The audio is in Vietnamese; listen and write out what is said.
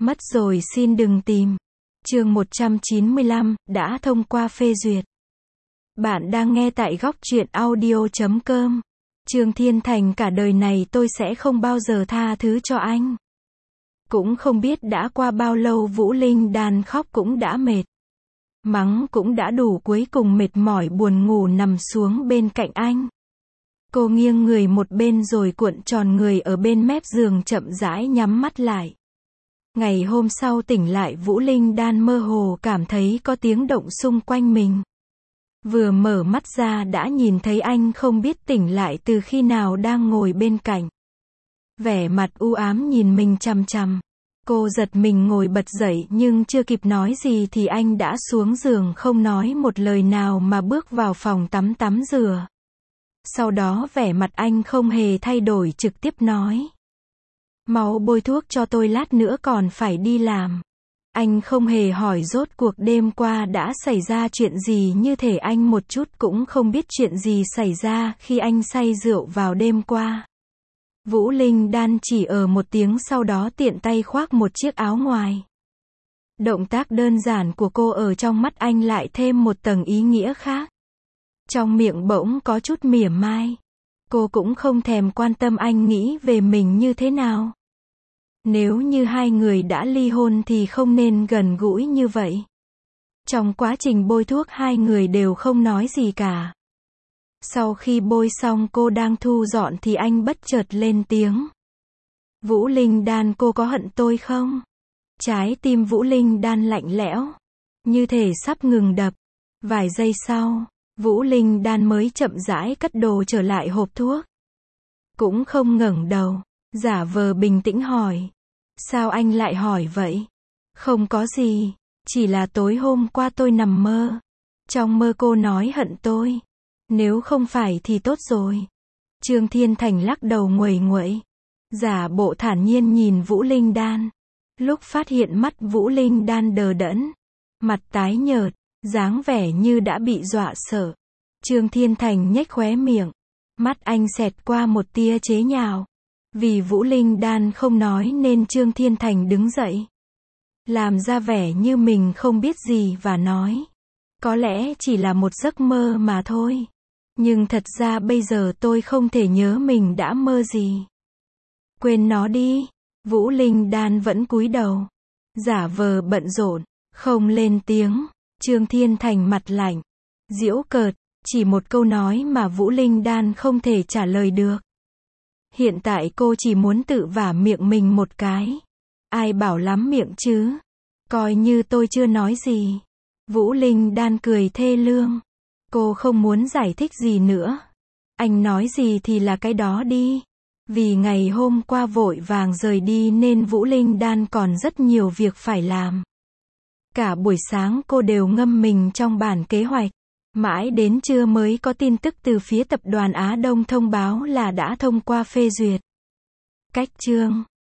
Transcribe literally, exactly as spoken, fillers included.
Mất rồi xin đừng tìm. Chương một trăm chín mươi lăm, đã thông qua phê duyệt. Bạn đang nghe tại góc truyện audio chấm com. Trương Thiên Thành, cả đời này tôi sẽ không bao giờ tha thứ cho anh. Cũng không biết đã qua bao lâu Vũ Linh Đan khóc cũng đã mệt. Mắng cũng đã đủ, cuối cùng mệt mỏi buồn ngủ nằm xuống bên cạnh anh. Cô nghiêng người một bên rồi cuộn tròn người ở bên mép giường chậm rãi nhắm mắt lại. Ngày hôm sau tỉnh lại, Vũ Linh Đan mơ hồ cảm thấy có tiếng động xung quanh mình. Vừa mở mắt ra đã nhìn thấy anh không biết tỉnh lại từ khi nào đang ngồi bên cạnh. Vẻ mặt u ám nhìn mình chằm chằm. Cô giật mình ngồi bật dậy nhưng chưa kịp nói gì thì anh đã xuống giường không nói một lời nào mà bước vào phòng tắm tắm rửa. Sau đó vẻ mặt anh không hề thay đổi, trực tiếp nói: "Mau bôi thuốc cho tôi, lát nữa còn phải đi làm." Anh không hề hỏi rốt cuộc đêm qua đã xảy ra chuyện gì, như thể anh một chút cũng không biết chuyện gì xảy ra khi anh say rượu vào đêm qua. Vũ Linh Đan chỉ ở một tiếng sau đó tiện tay khoác một chiếc áo ngoài. Động tác đơn giản của cô ở trong mắt anh lại thêm một tầng ý nghĩa khác. Trong miệng bỗng có chút mỉa mai. Cô cũng không thèm quan tâm anh nghĩ về mình như thế nào. Nếu như hai người đã ly hôn thì không nên gần gũi như vậy. Trong quá trình bôi thuốc hai người đều không nói gì cả. Sau khi bôi xong cô đang thu dọn thì anh bất chợt lên tiếng: "Vũ Linh Đan, cô có hận tôi không?" Trái tim Vũ Linh Đan lạnh lẽo, như thể sắp ngừng đập. Vài giây sau, Vũ Linh Đan mới chậm rãi cất đồ trở lại hộp thuốc. Cũng không ngẩng đầu, giả vờ bình tĩnh hỏi: "Sao anh lại hỏi vậy?" "Không có gì, chỉ là tối hôm qua tôi nằm mơ. Trong mơ cô nói hận tôi. Nếu không phải thì tốt rồi." Trương Thiên Thành lắc đầu nguầy nguậy, giả bộ thản nhiên nhìn Vũ Linh Đan. Lúc phát hiện mắt Vũ Linh Đan đờ đẫn, mặt tái nhợt, dáng vẻ như đã bị dọa sợ. Trương Thiên Thành nhếch khóe miệng, mắt anh xẹt qua một tia chế nhạo. Vì Vũ Linh Đan không nói nên Trương Thiên Thành đứng dậy, làm ra vẻ như mình không biết gì và nói: "Có lẽ chỉ là một giấc mơ mà thôi. Nhưng thật ra bây giờ tôi không thể nhớ mình đã mơ gì. Quên nó đi." Vũ Linh Đan vẫn cúi đầu, giả vờ bận rộn, không lên tiếng. Trương Thiên Thành mặt lạnh, giễu cợt, chỉ một câu nói mà Vũ Linh Đan không thể trả lời được. Hiện tại cô chỉ muốn tự vả miệng mình một cái. Ai bảo lắm miệng chứ. Coi như tôi chưa nói gì. Vũ Linh Đan cười thê lương. Cô không muốn giải thích gì nữa. Anh nói gì thì là cái đó đi. Vì ngày hôm qua vội vàng rời đi nên Vũ Linh Đan còn rất nhiều việc phải làm. Cả buổi sáng cô đều ngâm mình trong bản kế hoạch. Mãi đến trưa mới có tin tức từ phía tập đoàn Á Đông thông báo là đã thông qua phê duyệt. Cách chương